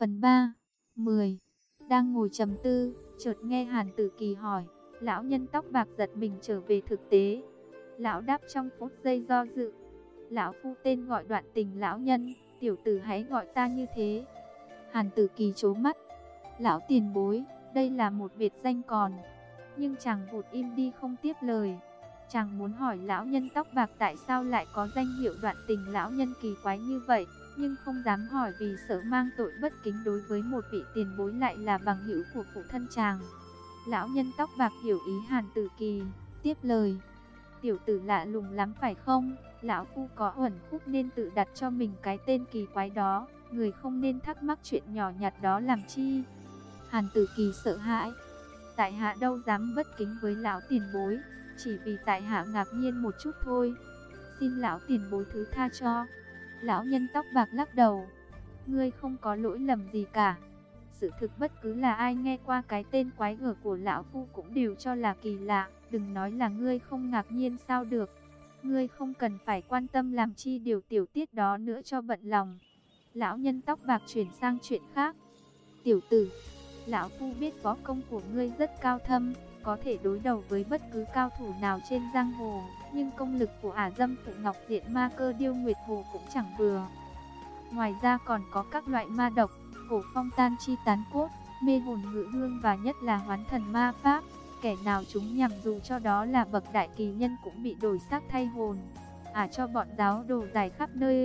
Phần 3. 10. Đang ngồi trầm tư, chợt nghe Hàn Tử Kỳ hỏi. Lão nhân tóc bạc giật mình trở về thực tế. Lão đáp trong phút giây do dự. Lão phu tên gọi Đoạn Tình lão nhân, tiểu tử hãy gọi ta như thế. Hàn Tử Kỳ trố mắt. Lão tiền bối, đây là một biệt danh còn. Nhưng chàng vụt im đi không tiếp lời. Chàng muốn hỏi lão nhân tóc bạc tại sao lại có danh hiệu Đoạn Tình lão nhân kỳ quái như vậy, nhưng không dám hỏi vì sợ mang tội bất kính đối với một vị tiền bối lại là bằng hữu của phụ thân chàng. Lão nhân tóc bạc hiểu ý Hàn Tử Kỳ, tiếp lời. Tiểu tử lạ lùng lắm phải không? Lão phu có uẩn khúc nên tự đặt cho mình cái tên kỳ quái đó. Người không nên thắc mắc chuyện nhỏ nhặt đó làm chi. Hàn Tử Kỳ sợ hãi. Tại hạ đâu dám bất kính với lão tiền bối, chỉ vì tại hạ ngạc nhiên một chút thôi. Xin lão tiền bối thứ tha cho. Lão nhân tóc bạc lắc đầu. Ngươi không có lỗi lầm gì cả. Sự thực bất cứ là ai nghe qua cái tên quái gở của lão phu cũng đều cho là kỳ lạ. Đừng nói là ngươi không ngạc nhiên sao được. Ngươi không cần phải quan tâm làm chi điều tiểu tiết đó nữa cho bận lòng. Lão nhân tóc bạc chuyển sang chuyện khác. Tiểu tử, lão phu biết võ công của ngươi rất cao thâm, có thể đối đầu với bất cứ cao thủ nào trên giang hồ, nhưng công lực của ả dâm phụ Ngọc Diện Ma Cơ Điêu Nguyệt Hồ cũng chẳng vừa. Ngoài ra còn có các loại ma độc, cổ phong tan chi tán cốt, mê hồn ngự hương và nhất là hoán thần ma pháp. Kẻ nào chúng nhằm dù cho đó là bậc đại kỳ nhân cũng bị đổi xác thay hồn. Cho bọn giáo đồ giải khắp nơi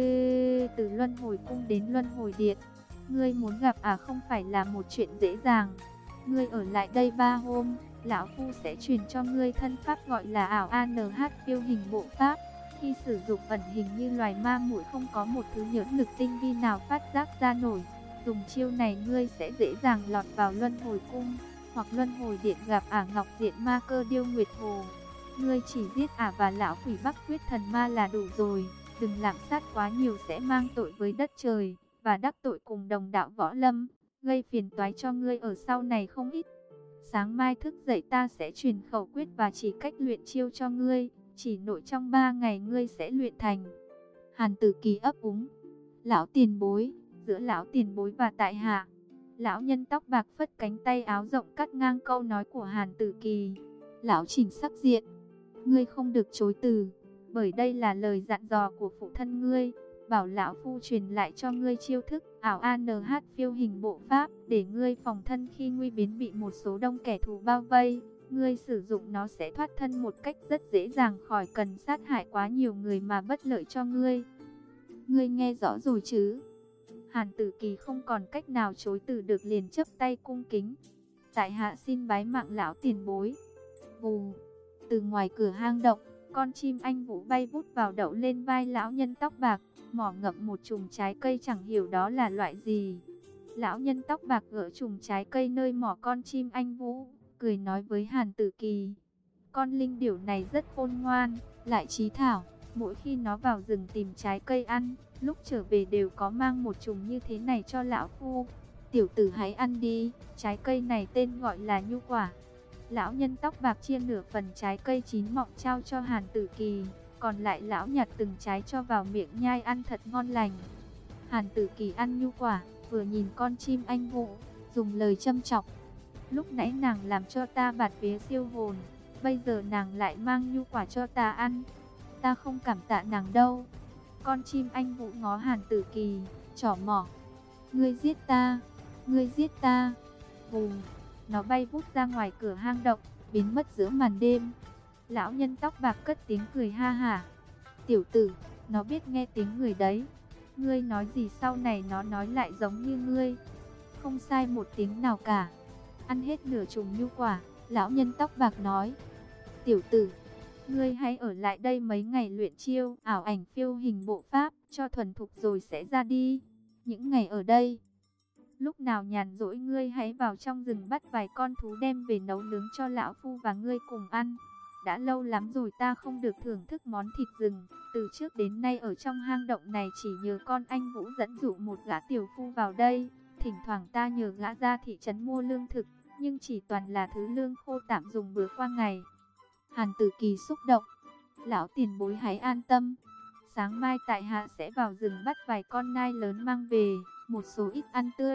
từ luân hồi cung đến luân hồi điện. Ngươi muốn gặp không phải là một chuyện dễ dàng. Ngươi ở lại đây 3 hôm, lão phu sẽ truyền cho ngươi thân pháp gọi là ảo ANH phiêu hình bộ pháp. Khi sử dụng ẩn hình như loài ma muội không có một thứ nhẫn lực tinh vi nào phát giác ra nổi. Dùng chiêu này ngươi sẽ dễ dàng lọt vào luân hồi cung hoặc luân hồi điện gặp Ngọc Diện Ma Cơ Điêu Nguyệt Hồ. Ngươi chỉ giết và lão quỷ Bắc Huyết Thần Ma là đủ rồi, đừng lạm sát quá nhiều sẽ mang tội với đất trời và đắc tội cùng đồng đạo võ lâm, gây phiền toái cho ngươi ở sau này không ít. Sáng mai thức dậy ta sẽ truyền khẩu quyết và chỉ cách luyện chiêu cho ngươi, chỉ nội trong 3 ngày ngươi sẽ luyện thành. Hàn Tử Kỳ ấp úng. Lão tiền bối, giữa lão tiền bối và tại hạ. Lão nhân tóc bạc phất cánh tay áo rộng cắt ngang câu nói của Hàn Tử Kỳ. Lão chỉnh sắc diện. Ngươi không được chối từ, bởi đây là lời dặn dò của phụ thân ngươi. Bảo lão phu truyền lại cho ngươi chiêu thức ảo ANH phiêu hình bộ pháp, để ngươi phòng thân khi nguy biến bị một số đông kẻ thù bao vây. Ngươi sử dụng nó sẽ thoát thân một cách rất dễ dàng, khỏi cần sát hại quá nhiều người mà bất lợi cho ngươi. Ngươi nghe rõ rồi chứ? Hàn Tử Kỳ không còn cách nào chối từ được, liền chắp tay cung kính. Tại hạ xin bái mạng lão tiền bối. Vù. Từ ngoài cửa hang động, con chim anh vũ bay vút vào đậu lên vai lão nhân tóc bạc, mỏ ngậm một chùm trái cây chẳng hiểu đó là loại gì. Lão nhân tóc bạc gỡ chùm trái cây nơi mỏ con chim anh vũ, cười nói với Hàn Tử Kỳ. Con linh điểu này rất khôn ngoan, lại trí thảo, mỗi khi nó vào rừng tìm trái cây ăn, lúc trở về đều có mang một chùm như thế này cho lão phu. Tiểu tử hãy ăn đi, trái cây này tên gọi là nhu quả. Lão nhân tóc bạc chia nửa phần trái cây chín mọng trao cho Hàn Tử Kỳ, còn lại lão nhặt từng trái cho vào miệng nhai ăn thật ngon lành. Hàn Tử Kỳ ăn nhu quả, vừa nhìn con chim anh vũ, dùng lời châm chọc. Lúc nãy nàng làm cho ta bạt vía siêu hồn, bây giờ nàng lại mang nhu quả cho ta ăn. Ta không cảm tạ nàng đâu. Con chim anh vũ ngó Hàn Tử Kỳ, trỏ mỏ. Ngươi giết ta, ngươi giết ta. Vù. Nó bay vút ra ngoài cửa hang động, biến mất giữa màn đêm. Lão nhân tóc bạc cất tiếng cười ha hả. Tiểu tử, nó biết nghe tiếng người đấy. Ngươi nói gì sau này nó nói lại giống như ngươi. Không sai một tiếng nào cả. Ăn hết nửa chùm nhu quả, lão nhân tóc bạc nói. Tiểu tử, ngươi hãy ở lại đây mấy ngày luyện chiêu ảo ảnh phiêu hình bộ pháp cho thuần thục rồi sẽ ra đi. Những ngày ở đây, lúc nào nhàn rỗi ngươi hãy vào trong rừng bắt vài con thú đem về nấu nướng cho lão phu và ngươi cùng ăn. Đã lâu lắm rồi ta không được thưởng thức món thịt rừng. Từ trước đến nay ở trong hang động này chỉ nhờ con anh Vũ dẫn dụ một gã tiểu phu vào đây. Thỉnh thoảng ta nhờ gã ra thị trấn mua lương thực, nhưng chỉ toàn là thứ lương khô tạm dùng bữa qua ngày. Hàn Tử Kỳ xúc động. Lão tiền bối hãy an tâm. Sáng mai tại hạ sẽ vào rừng bắt vài con nai lớn mang về, một số ít ăn tươi.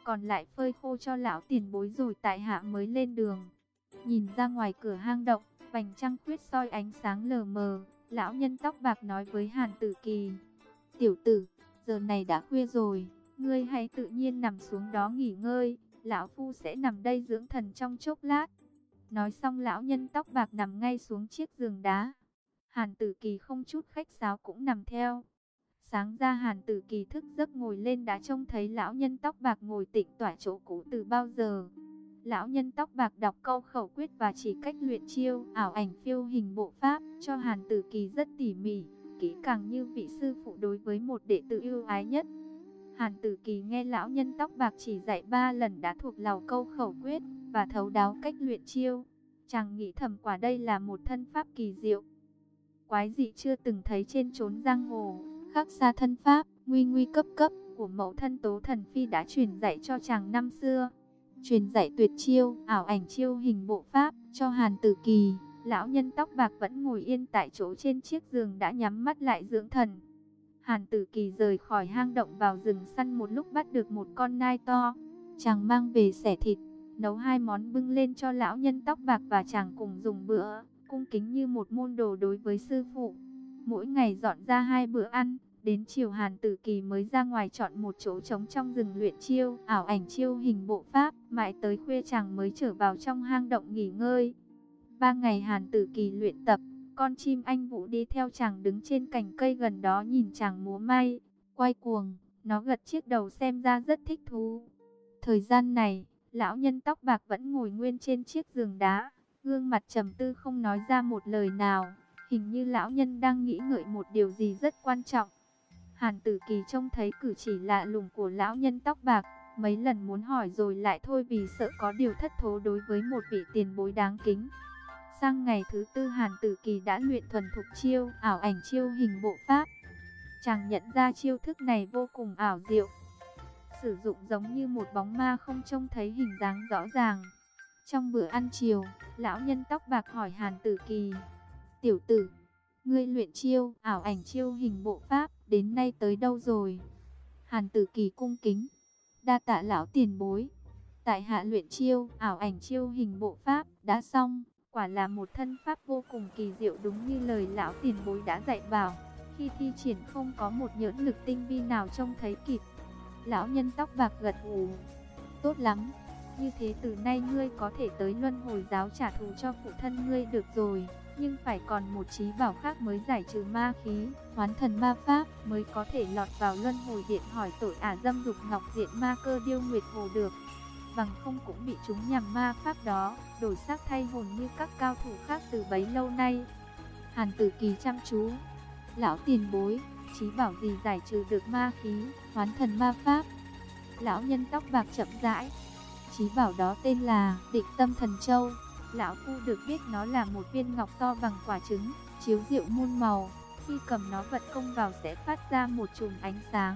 còn lại phơi khô cho lão tiền bối rồi tại hạ mới lên đường. Nhìn ra ngoài cửa hang động, vành trăng khuyết soi ánh sáng lờ mờ, lão nhân tóc bạc nói với Hàn Tử Kỳ: "Tiểu tử, giờ này đã khuya rồi, ngươi hãy tự nhiên nằm xuống đó nghỉ ngơi, lão phu sẽ nằm đây dưỡng thần trong chốc lát." Nói xong lão nhân tóc bạc nằm ngay xuống chiếc giường đá. Hàn Tử Kỳ không chút khách sáo cũng nằm theo. Sáng ra Hàn Tử Kỳ thức giấc ngồi lên đã trông thấy lão nhân tóc bạc ngồi tịnh tỏa chỗ cũ từ bao giờ. Lão nhân tóc bạc đọc câu khẩu quyết và chỉ cách luyện chiêu ảo ảnh phiêu hình bộ pháp cho Hàn Tử Kỳ rất tỉ mỉ, kỹ càng như vị sư phụ đối với một đệ tử yêu ái nhất. Hàn Tử Kỳ nghe lão nhân tóc bạc chỉ dạy 3 lần đã thuộc lầu câu khẩu quyết và thấu đáo cách luyện chiêu. Chàng nghĩ thầm quả đây là một thân pháp kỳ diệu, quái dị chưa từng thấy trên chốn giang hồ, khác xa thân pháp nguy nguy cấp cấp của mẫu thân Tố Thần Phi đã truyền dạy cho chàng năm xưa. Truyền dạy tuyệt chiêu ảo ảnh chiêu hình bộ pháp cho Hàn Tử Kỳ, lão nhân tóc bạc vẫn ngồi yên tại chỗ trên chiếc giường đã nhắm mắt lại dưỡng thần. Hàn Tử Kỳ rời khỏi hang động vào rừng săn một lúc bắt được một con nai to. Chàng mang về xẻ thịt, nấu 2 món bưng lên cho lão nhân tóc bạc và chàng cùng dùng bữa, cung kính như một môn đồ đối với sư phụ. Mỗi ngày dọn ra 2 bữa ăn, đến chiều Hàn Tử Kỳ mới ra ngoài chọn một chỗ trống trong rừng luyện chiêu ảo ảnh chiêu hình bộ pháp, mãi tới khuya chàng mới trở vào trong hang động nghỉ ngơi. 3 ngày Hàn Tử Kỳ luyện tập, con chim anh vũ đi theo chàng đứng trên cành cây gần đó nhìn chàng múa may, quay cuồng, nó gật chiếc đầu xem ra rất thích thú. Thời gian này, lão nhân tóc bạc vẫn ngồi nguyên trên chiếc giường đá, gương mặt trầm tư không nói ra một lời nào, hình như lão nhân đang nghĩ ngợi một điều gì rất quan trọng. Hàn Tử Kỳ trông thấy cử chỉ lạ lùng của lão nhân tóc bạc, mấy lần muốn hỏi rồi lại thôi vì sợ có điều thất thố đối với một vị tiền bối đáng kính. Sang ngày thứ 4 Hàn Tử Kỳ đã luyện thuần thục chiêu ảo ảnh chiêu hình bộ pháp. Chàng nhận ra chiêu thức này vô cùng ảo diệu, sử dụng giống như một bóng ma không trông thấy hình dáng rõ ràng. Trong bữa ăn chiều, lão nhân tóc bạc hỏi Hàn Tử Kỳ: "Tiểu tử, ngươi luyện chiêu ảo ảnh chiêu hình bộ pháp đến nay tới đâu rồi?" Hàn Tử Kỳ cung kính: "Đa tạ lão tiền bối. Tại hạ luyện chiêu ảo ảnh chiêu hình bộ pháp đã xong, quả là một thân pháp vô cùng kỳ diệu đúng như lời lão tiền bối đã dạy bảo. Khi thi triển không có một nhỡn lực tinh vi nào trông thấy kịp." Lão nhân tóc bạc gật gù: "Tốt lắm. Như thế từ nay ngươi có thể tới Luân Hồi giáo trả thù cho phụ thân ngươi được rồi. Nhưng phải còn một trí bảo khác mới giải trừ ma khí, hoán thần ma pháp mới có thể lọt vào Luân Hồi điện hỏi tội dâm dục ngọc diện ma cơ điêu nguyệt hồ được. Bằng không cũng bị chúng nhằm ma pháp đó, đổi xác thay hồn như các cao thủ khác từ bấy lâu nay." Hàn Tử Kỳ chăm chú: "Lão tiền bối, trí bảo gì giải trừ được ma khí, hoán thần ma pháp?" Lão nhân tóc bạc chậm rãi: "Trí bảo đó tên là Định Tâm Thần Châu. Lão phu được biết nó là một viên ngọc to bằng quả trứng, chiếu rượu muôn màu. Khi cầm nó vận công vào sẽ phát ra một chùm ánh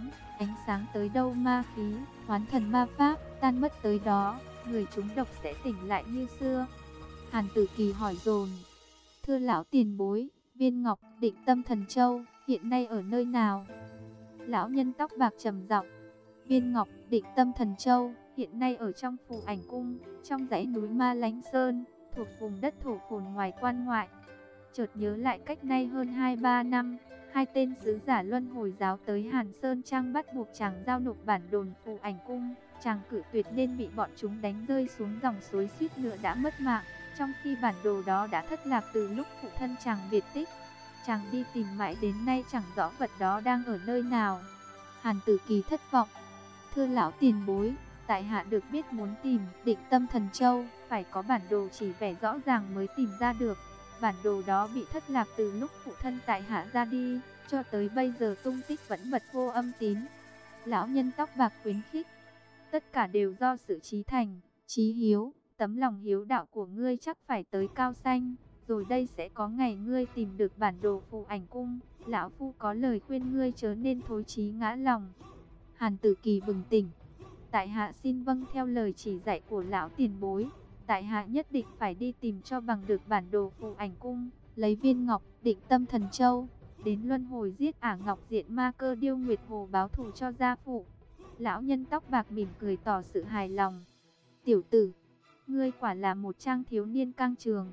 sáng tới đâu ma khí, hoán thần ma pháp tan mất tới đó, người chúng độc sẽ tỉnh lại như xưa." Hàn Tử Kỳ hỏi dồn: "Thưa lão tiền bối, viên ngọc Định Tâm Thần Châu hiện nay ở nơi nào?" Lão nhân tóc bạc trầm giọng: "Viên ngọc Định Tâm Thần Châu hiện nay ở trong Phù Ảnh Cung, trong dãy núi Ma Lánh Sơn, thuộc vùng đất thổ phồn ngoài quan ngoại." Chợt nhớ lại cách nay hơn 2-3 năm, 2 tên sứ giả Luân Hồi giáo tới Hàn Sơn Trang bắt buộc chàng giao nộp bản đồn Phù Ảnh Cung. Chàng cự tuyệt nên bị bọn chúng đánh rơi xuống dòng suối, suýt nữa đã mất mạng, trong khi bản đồ đó đã thất lạc từ lúc phụ thân chàng biệt tích. Chàng đi tìm mãi đến nay chẳng rõ vật đó đang ở nơi nào. Hàn Tử Kỳ thất vọng: "Thưa lão tiền bối, tại hạ được biết muốn tìm Định Tâm Thần Châu, phải có bản đồ chỉ vẻ rõ ràng mới tìm ra được. Bản đồ đó bị thất lạc từ lúc phụ thân tại hạ ra đi, cho tới bây giờ tung tích vẫn bật vô âm tín." Lão nhân tóc bạc khuyến khích: "Tất cả đều do sự chí thành, chí hiếu, tấm lòng hiếu đạo của ngươi chắc phải tới cao xanh. Rồi đây sẽ có ngày ngươi tìm được bản đồ Phù Ảnh Cung. Lão phu có lời khuyên ngươi chớ nên thối chí ngã lòng." Hàn Tử Kỳ bừng tỉnh: "Tại hạ xin vâng theo lời chỉ dạy của lão tiền bối. Tại hạ nhất định phải đi tìm cho bằng được bản đồ Phù Ảnh Cung, lấy viên ngọc Định Tâm Thần Châu, đến Luân Hồi giết Ngọc Diện ma cơ điêu nguyệt hồ báo thù cho gia phụ." Lão nhân tóc bạc mỉm cười tỏ sự hài lòng. Tiểu tử, ngươi quả là một trang thiếu niên căng trường.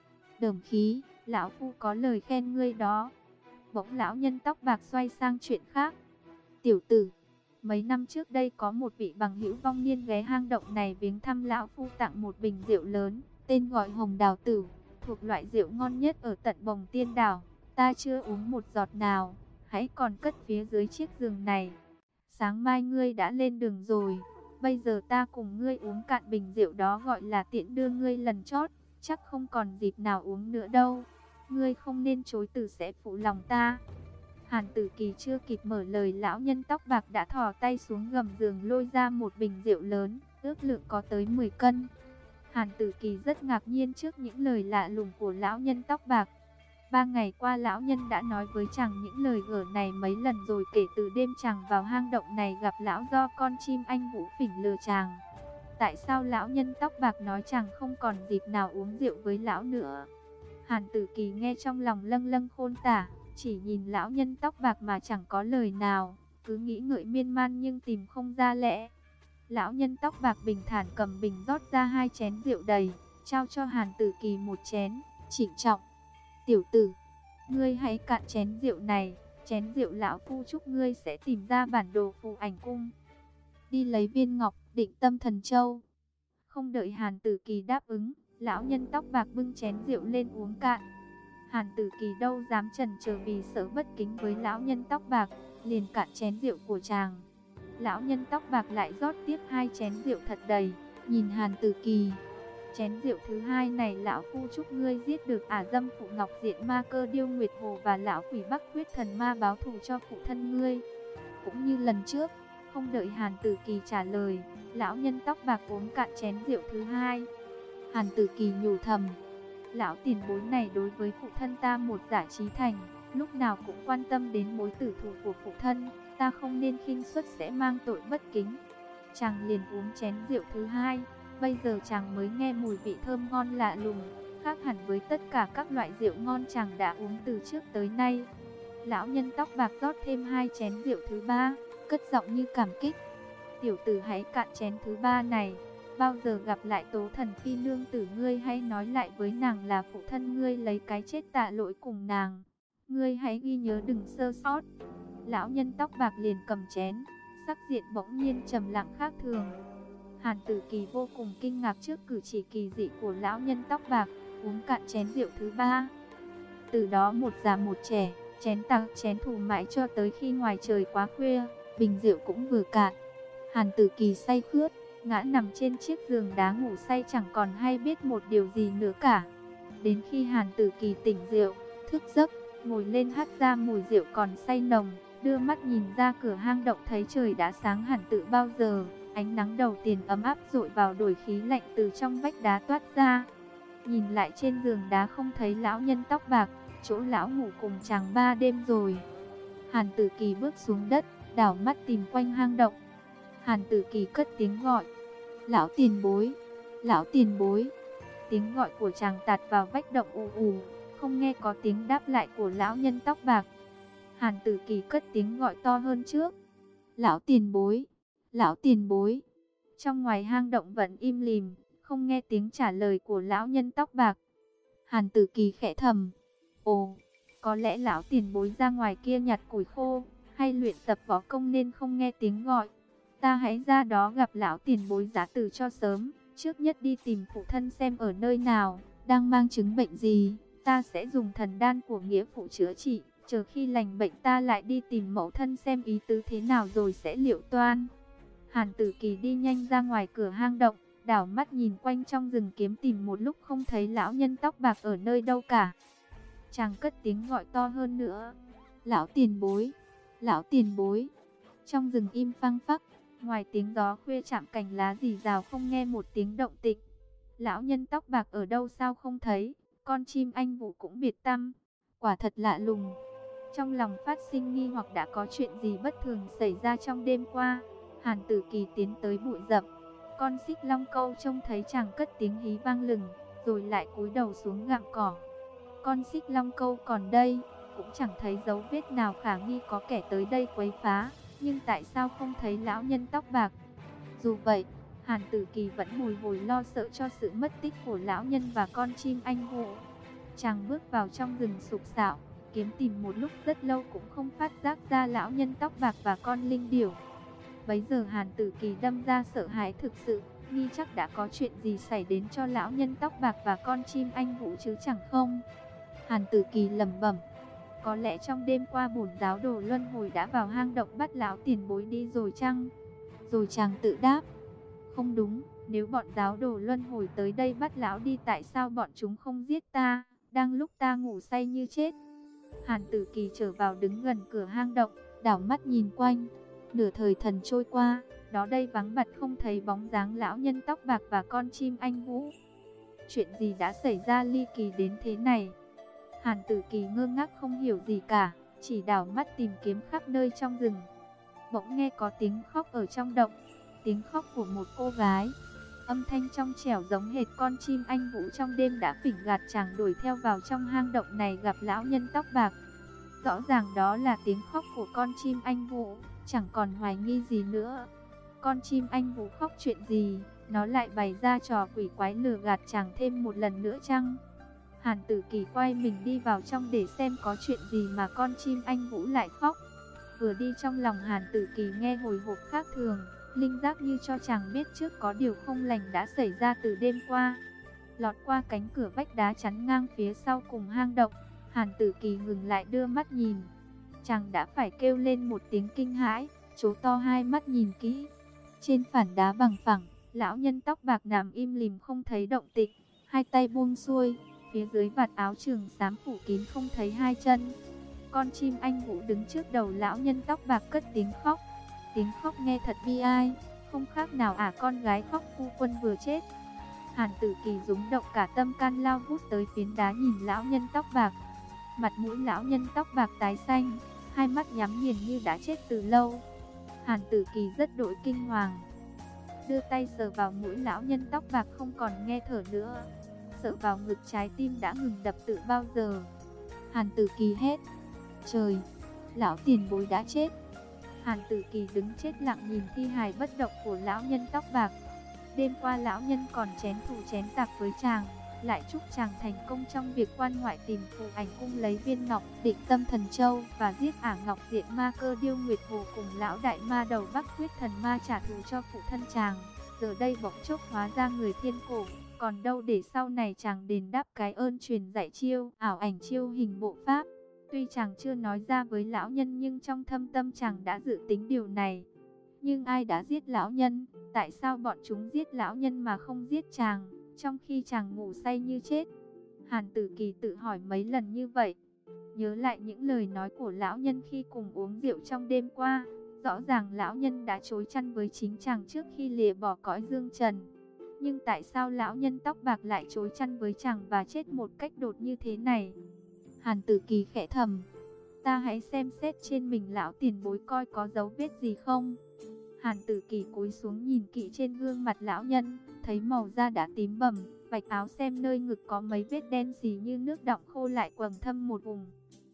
Đờm khí, lão phu có lời khen ngươi đó. Bỗng lão nhân tóc bạc xoay sang chuyện khác. Tiểu tử, mấy năm trước đây có một vị bằng hữu vong niên ghé hang động này viếng thăm lão phu, tặng một bình rượu lớn, tên gọi Hồng Đào Tử, thuộc loại rượu ngon nhất ở tận Bồng Tiên Đảo. Ta chưa uống một giọt nào, hãy còn cất phía dưới chiếc giường này. Sáng mai ngươi đã lên đường rồi, bây giờ ta cùng ngươi uống cạn bình rượu đó gọi là tiễn đưa ngươi lần chót, chắc không còn dịp nào uống nữa đâu. Ngươi không nên chối từ sẽ phụ lòng ta. Hàn Tử Kỳ chưa kịp mở lời, lão nhân tóc bạc đã thò tay xuống gầm giường lôi ra một bình rượu lớn, ước lượng có tới 10 cân. Hàn Tử Kỳ rất ngạc nhiên trước những lời lạ lùng của lão nhân tóc bạc. 3 ngày qua lão nhân đã nói với chàng những lời gở này mấy lần rồi, kể từ đêm chàng vào hang động này gặp lão do con chim anh Vũ Phỉnh lừa chàng. Tại sao lão nhân tóc bạc nói chàng không còn dịp nào uống rượu với lão nữa? Hàn Tử Kỳ nghe trong lòng lâng lâng khôn tả, chỉ nhìn lão nhân tóc bạc mà chẳng có lời nào, cứ nghĩ ngợi miên man nhưng tìm không ra lẽ. Lão nhân tóc bạc bình thản cầm bình rót ra 2 chén rượu đầy, trao cho Hàn Tử Kỳ một chén, trịnh trọng. Tiểu tử, ngươi hãy cạn chén rượu này, chén rượu lão phu chúc ngươi sẽ tìm ra bản đồ phù ảnh cung, đi lấy viên ngọc Định Tâm Thần Châu. Không đợi Hàn Tử Kỳ đáp ứng, lão nhân tóc bạc bưng chén rượu lên uống cạn. Hàn Tử Kỳ đâu dám chần chờ vì sợ bất kính với lão nhân tóc bạc, liền cạn chén rượu của chàng. Lão nhân tóc bạc lại rót tiếp 2 chén rượu thật đầy, nhìn Hàn Tử Kỳ. Chén rượu thứ 2 này lão phu chúc ngươi giết được ả dâm phụ Ngọc Diện Ma Cơ Điêu Nguyệt Hồ và lão quỷ Bắc Huyết Thần Ma báo thù cho phụ thân ngươi. Cũng như lần trước, không đợi Hàn Tử Kỳ trả lời, lão nhân tóc bạc uống cạn chén rượu thứ 2. Hàn Tử Kỳ nhủ thầm, lão tiền bối này đối với phụ thân ta một giả trí thành, lúc nào cũng quan tâm đến mối tử thù của phụ thân, ta không nên khinh suất sẽ mang tội bất kính. Chàng liền uống chén rượu thứ 2, bây giờ chàng mới nghe mùi vị thơm ngon lạ lùng, khác hẳn với tất cả các loại rượu ngon chàng đã uống từ trước tới nay. Lão nhân tóc bạc rót thêm 2 chén rượu thứ 3, cất giọng như cảm kích. Tiểu tử hãy cạn chén thứ 3 này. Bao giờ gặp lại Tố Thần Phi nương tử, ngươi hãy nói lại với nàng là phụ thân ngươi lấy cái chết tạ lỗi cùng nàng. Ngươi hãy ghi nhớ đừng sơ sót. Lão nhân tóc bạc liền cầm chén, sắc diện bỗng nhiên trầm lặng khác thường. Hàn Tử Kỳ vô cùng kinh ngạc trước cử chỉ kỳ dị của lão nhân tóc bạc, uống cạn chén rượu thứ 3. Từ đó một già một trẻ, chén tặng chén thù mãi cho tới khi ngoài trời quá khuya, bình rượu cũng vừa cạn. Hàn Tử Kỳ say khướt, ngã nằm trên chiếc giường đá ngủ say chẳng còn hay biết một điều gì nữa cả. Đến khi Hàn Tử Kỳ tỉnh rượu, thức giấc, ngồi lên hắt ra mùi rượu còn say nồng, đưa mắt nhìn ra cửa hang động thấy trời đã sáng hẳn từ bao giờ, ánh nắng đầu tiên ấm áp dội vào đổi khí lạnh từ trong vách đá toát ra. Nhìn lại trên giường đá không thấy lão nhân tóc bạc, chỗ lão ngủ cùng chàng 3 đêm rồi. Hàn Tử Kỳ bước xuống đất, đảo mắt tìm quanh hang động. Hàn Tử Kỳ cất tiếng gọi, lão tiền bối, lão tiền bối. Tiếng gọi của chàng tạt vào vách động ù ù, không nghe có tiếng đáp lại của lão nhân tóc bạc. Hàn Tử Kỳ cất tiếng gọi to hơn trước, lão tiền bối, lão tiền bối. Trong ngoài hang động vẫn im lìm, không nghe tiếng trả lời của lão nhân tóc bạc. Hàn Tử Kỳ khẽ thầm, ồ, có lẽ lão tiền bối ra ngoài kia nhặt củi khô, hay luyện tập võ công nên không nghe tiếng gọi. Ta hãy ra đó gặp lão tiền bối giá từ cho sớm, trước nhất đi tìm phụ thân xem ở nơi nào, đang mang chứng bệnh gì, ta sẽ dùng thần đan của nghĩa phụ chữa trị, chờ khi lành bệnh ta lại đi tìm mẫu thân xem ý tứ thế nào rồi sẽ liệu toan. Hàn Tử Kỳ đi nhanh ra ngoài cửa hang động, đảo mắt nhìn quanh trong rừng kiếm tìm một lúc không thấy lão nhân tóc bạc ở nơi đâu cả. Chàng cất tiếng gọi to hơn nữa, lão tiền bối, lão tiền bối. Trong rừng im phăng phắc, ngoài tiếng gió khuya chạm cành lá rì rào không nghe một tiếng động tĩnh. Lão nhân tóc bạc ở đâu sao không thấy, con chim anh Vũ cũng biệt tăm. Quả thật lạ lùng. Trong lòng phát sinh nghi hoặc đã có chuyện gì bất thường xảy ra trong đêm qua. Hàn Tử Kỳ tiến tới bụi rậm. Con xích long câu trông thấy chàng cất tiếng hí vang lừng, rồi lại cúi đầu xuống gặm cỏ. Con xích long câu còn đây, cũng chẳng thấy dấu vết nào khả nghi có kẻ tới đây quấy phá. nhưng tại sao không thấy lão nhân tóc bạc? Dù vậy, Hàn Tử Kỳ vẫn bồi hồi lo sợ cho sự mất tích của lão nhân và con chim anh Vũ. Chàng bước vào trong rừng sục sạo, kiếm tìm một lúc rất lâu cũng không phát giác ra lão nhân tóc bạc và con linh điểu. Bấy giờ Hàn Tử Kỳ đâm ra sợ hãi thực sự, nghi chắc đã có chuyện gì xảy đến cho lão nhân tóc bạc và con chim anh Vũ chứ chẳng không. Hàn Tử Kỳ lẩm bẩm, có lẽ trong đêm qua bổn giáo đồ luân hồi đã vào hang động bắt lão tiền bối đi rồi chăng? Rồi chàng tự đáp, không đúng, nếu bọn giáo đồ luân hồi tới đây bắt lão đi tại sao bọn chúng không giết ta, đang lúc ta ngủ say như chết. Hàn Tử Kỳ trở vào đứng gần cửa hang động, đảo mắt nhìn quanh. Nửa thời thần trôi qua, đó đây vắng bặt không thấy bóng dáng lão nhân tóc bạc và con chim anh Vũ. Chuyện gì đã xảy ra ly kỳ đến thế này? Hàn Tử Kỳ ngơ ngác không hiểu gì cả, chỉ đảo mắt tìm kiếm khắp nơi trong rừng. Bỗng nghe có tiếng khóc ở trong động, tiếng khóc của một cô gái. Âm thanh trong trẻo giống hệt con chim anh Vũ trong đêm đã phỉnh gạt chàng đuổi theo vào trong hang động này gặp lão nhân tóc bạc. Rõ ràng đó là tiếng khóc của con chim anh Vũ, chẳng còn hoài nghi gì nữa. Con chim anh Vũ khóc chuyện gì, nó lại bày ra trò quỷ quái lừa gạt chàng thêm một lần nữa chăng? Hàn Tử Kỳ quay mình đi vào trong để xem có chuyện gì mà con chim anh Vũ lại khóc. Vừa đi trong lòng Hàn Tử Kỳ nghe hồi hộp khác thường, linh giác như cho chàng biết trước có điều không lành đã xảy ra từ đêm qua. Lọt qua cánh cửa vách đá chắn ngang phía sau cùng hang động, Hàn Tử Kỳ ngừng lại đưa mắt nhìn. Chàng đã phải kêu lên một tiếng kinh hãi, trố to hai mắt nhìn kỹ. Trên phản đá bằng phẳng, lão nhân tóc bạc nằm im lìm không thấy động tĩnh, hai tay buông xuôi, phía dưới vạt áo trường xám phủ kín không thấy hai chân. Con chim anh Vũ đứng trước đầu lão nhân tóc bạc cất tiếng khóc. Tiếng khóc nghe thật bi ai, không khác nào con gái khóc phu quân vừa chết. Hàn Tử Kỳ rúng động cả tâm can lao vút tới phiến đá nhìn lão nhân tóc bạc. Mặt mũi lão nhân tóc bạc tái xanh, hai mắt nhắm nghiền như đã chết từ lâu. Hàn Tử Kỳ rất đội kinh hoàng, đưa tay sờ vào mũi lão nhân tóc bạc không còn nghe thở nữa. Sợ vào ngực trái tim đã ngừng đập từ bao giờ. Hàn Tử Kỳ hét, trời, lão tiền bối đã chết. Hàn Tử Kỳ đứng chết lặng nhìn thi hài bất động của lão nhân tóc bạc. Đêm qua lão nhân còn chén thù chén tạc với chàng, lại chúc chàng thành công trong việc quan ngoại tìm Phù Ảnh Cung lấy viên ngọc Định Tâm Thần Châu và giết Ngọc Diện Ma Cơ Điêu Nguyệt Hồ cùng lão đại ma đầu Bắc Quyết Thần Ma trả thù cho phụ thân chàng. Giờ đây bỗng chốc hóa ra người thiên cổ, còn đâu để sau này chàng đền đáp cái ơn truyền dạy chiêu ảo ảnh chiêu hình bộ pháp. Tuy chàng chưa nói ra với lão nhân nhưng trong thâm tâm chàng đã dự tính điều này. Nhưng ai đã giết lão nhân? Tại sao bọn chúng giết lão nhân mà không giết chàng, trong khi chàng ngủ say như chết? Hàn Tử Kỳ tự hỏi mấy lần như vậy. Nhớ lại những lời nói của lão nhân khi cùng uống rượu trong đêm qua. Rõ ràng lão nhân đã chối chăn với chính chàng trước khi lìa bỏ cõi dương trần. Nhưng tại sao lão nhân tóc bạc lại chối chăn với chàng và chết một cách đột như thế này? Hàn Tử Kỳ khẽ thầm, ta hãy xem xét trên mình lão tiền bối coi có dấu vết gì không. Hàn Tử Kỳ cúi xuống nhìn kỹ trên gương mặt lão nhân, thấy màu da đã tím bầm, vạch áo xem nơi ngực có mấy vết đen xì như nước đọng khô lại quầng thâm một vùng.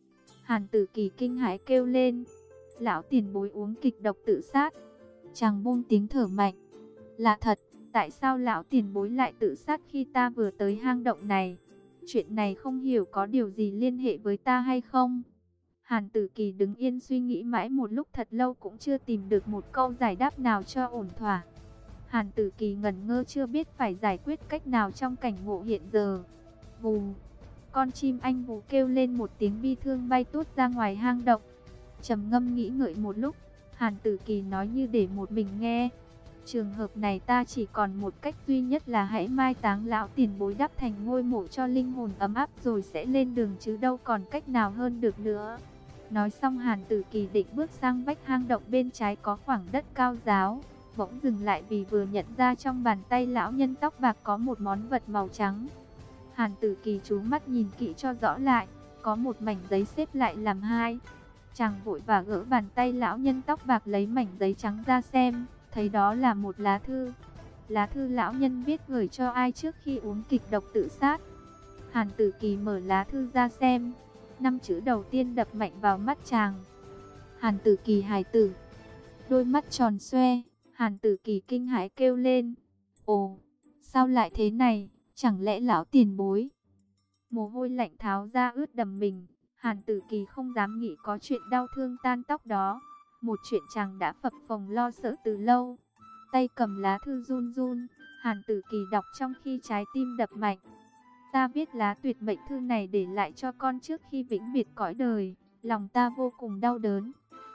Hàn Tử Kỳ kinh hãi kêu lên, lão tiền bối uống kịch độc tự sát. Chàng buông tiếng thở mạnh, là thật, tại sao lão tiền bối lại tự sát khi ta vừa tới hang động này? Chuyện này không hiểu có điều gì liên hệ với ta hay không? Hàn Tử Kỳ đứng yên suy nghĩ mãi một lúc thật lâu cũng chưa tìm được một câu giải đáp nào cho ổn thỏa. Hàn Tử Kỳ ngẩn ngơ chưa biết phải giải quyết cách nào trong cảnh ngộ hiện giờ. Vù, con chim anh Vũ kêu lên một tiếng bi thương bay tuốt ra ngoài hang động. Trầm ngâm nghĩ ngợi một lúc, Hàn Tử Kỳ nói như để một mình nghe. Trường hợp này ta chỉ còn một cách duy nhất là hãy mai táng lão tiền bối đắp thành ngôi mộ cho linh hồn ấm áp rồi sẽ lên đường chứ đâu còn cách nào hơn được nữa. Nói xong Hàn Tử Kỳ định bước sang vách hang động bên trái có khoảng đất cao ráo, bỗng dừng lại vì vừa nhận ra trong bàn tay lão nhân tóc bạc có một món vật màu trắng. Hàn Tử Kỳ chú mắt nhìn kỹ cho rõ lại, có một mảnh giấy xếp lại làm hai. Chàng vội và gỡ bàn tay lão nhân tóc bạc lấy mảnh giấy trắng ra xem, thấy đó là một lá thư. Lá thư lão nhân viết gửi cho ai trước khi uống kịch độc tự sát. Hàn Tử Kỳ mở lá thư ra xem, 5 chữ đầu tiên đập mạnh vào mắt chàng. Hàn Tử Kỳ hài tử. đôi mắt tròn xoe. Hàn Tử Kỳ kinh hãi kêu lên, ồ, sao lại thế này, chẳng lẽ lão tiền bối? Mồ hôi lạnh tháo ra ướt đầm mình. Hàn Tử Kỳ không dám nghĩ có chuyện đau thương tan tóc đó. Một chuyện chàng đã phập phồng lo sợ từ lâu. Tay cầm lá thư run run. Hàn Tử Kỳ đọc trong khi trái tim đập mạnh. Ta viết lá tuyệt mệnh thư này để lại cho con trước khi vĩnh biệt cõi đời. Lòng ta vô cùng đau đớn.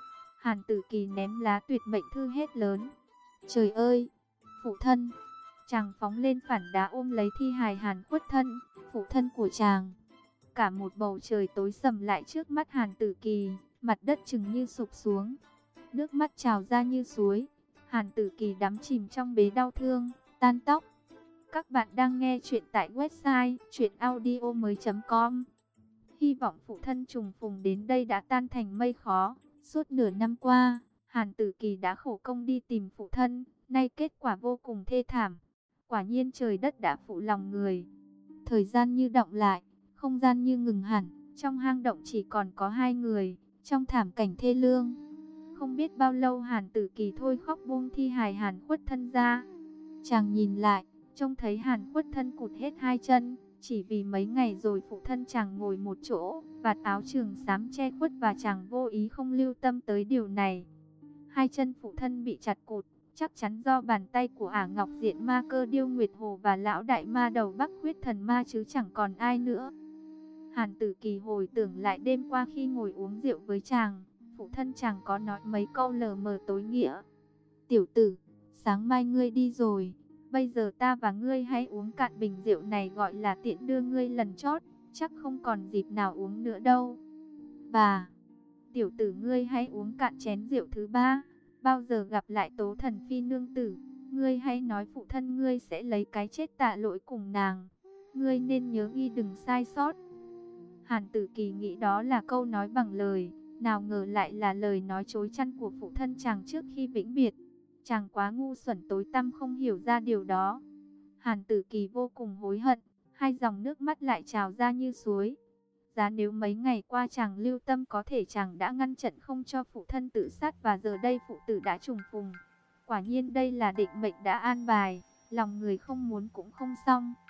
Hàn Tử Kỳ ném lá tuyệt mệnh thư hét lớn, trời ơi, phụ thân! Chàng phóng lên phản đá ôm lấy thi hài Hàn Khuất Thân, phụ thân của chàng. Cả một bầu trời tối sầm lại trước mắt Hàn Tử Kỳ, mặt đất chừng như sụp xuống. Nước mắt trào ra như suối. Hàn Tử Kỳ đắm chìm trong bế đau thương, tan tóc. Các bạn đang nghe chuyện tại website chuyenaudio.com. Hy vọng phụ thân trùng phùng đến đây đã tan thành mây khói. Suốt nửa năm qua, Hàn Tử Kỳ đã khổ công đi tìm phụ thân, nay kết quả vô cùng thê thảm. Quả nhiên trời đất đã phụ lòng người. Thời gian như đọng lại, không gian như ngừng hẳn, trong hang động chỉ còn có hai người, trong thảm cảnh thê lương. Không biết bao lâu Hàn Tử Kỳ thôi khóc buông thi hài Hàn Khuất Thân ra. Chàng nhìn lại, trông thấy Hàn Khuất Thân cụt hết hai chân, chỉ vì mấy ngày rồi phụ thân chàng ngồi một chỗ, vạt áo trường xám che khuất và chàng vô ý không lưu tâm tới điều này. Hai chân phụ thân bị chặt cụt, chắc chắn do bàn tay của Ả Ngọc Diện Ma Cơ Điêu Nguyệt Hồ và lão đại ma đầu Bắc Huyết Thần Ma chứ chẳng còn ai nữa. Hàn Tử Kỳ hồi tưởng lại đêm qua khi ngồi uống rượu với chàng, phụ thân chàng có nói mấy câu lờ mờ tối nghĩa. Tiểu tử, sáng mai ngươi đi rồi, bây giờ ta và ngươi hãy uống cạn bình rượu này gọi là tiện đưa ngươi lần chót, chắc không còn dịp nào uống nữa đâu. Và, tiểu tử ngươi hãy uống cạn chén rượu thứ ba, bao giờ gặp lại Tố Thần Phi nương tử, ngươi hãy nói phụ thân ngươi sẽ lấy cái chết tạ lỗi cùng nàng. Ngươi nên nhớ ghi đừng sai sót. Hàn Tử Kỳ nghĩ đó là câu nói bằng lời, nào ngờ lại là lời nói chối chăn của phụ thân chàng trước khi vĩnh biệt. Chàng quá ngu xuẩn tối tăm không hiểu ra điều đó. Hàn Tử Kỳ vô cùng hối hận, hai dòng nước mắt lại trào ra như suối. Giá nếu mấy ngày qua chàng lưu tâm có thể chàng đã ngăn chặn không cho phụ thân tự sát và giờ đây phụ tử đã trùng phùng. Quả nhiên đây là định mệnh đã an bài, lòng người không muốn cũng không xong.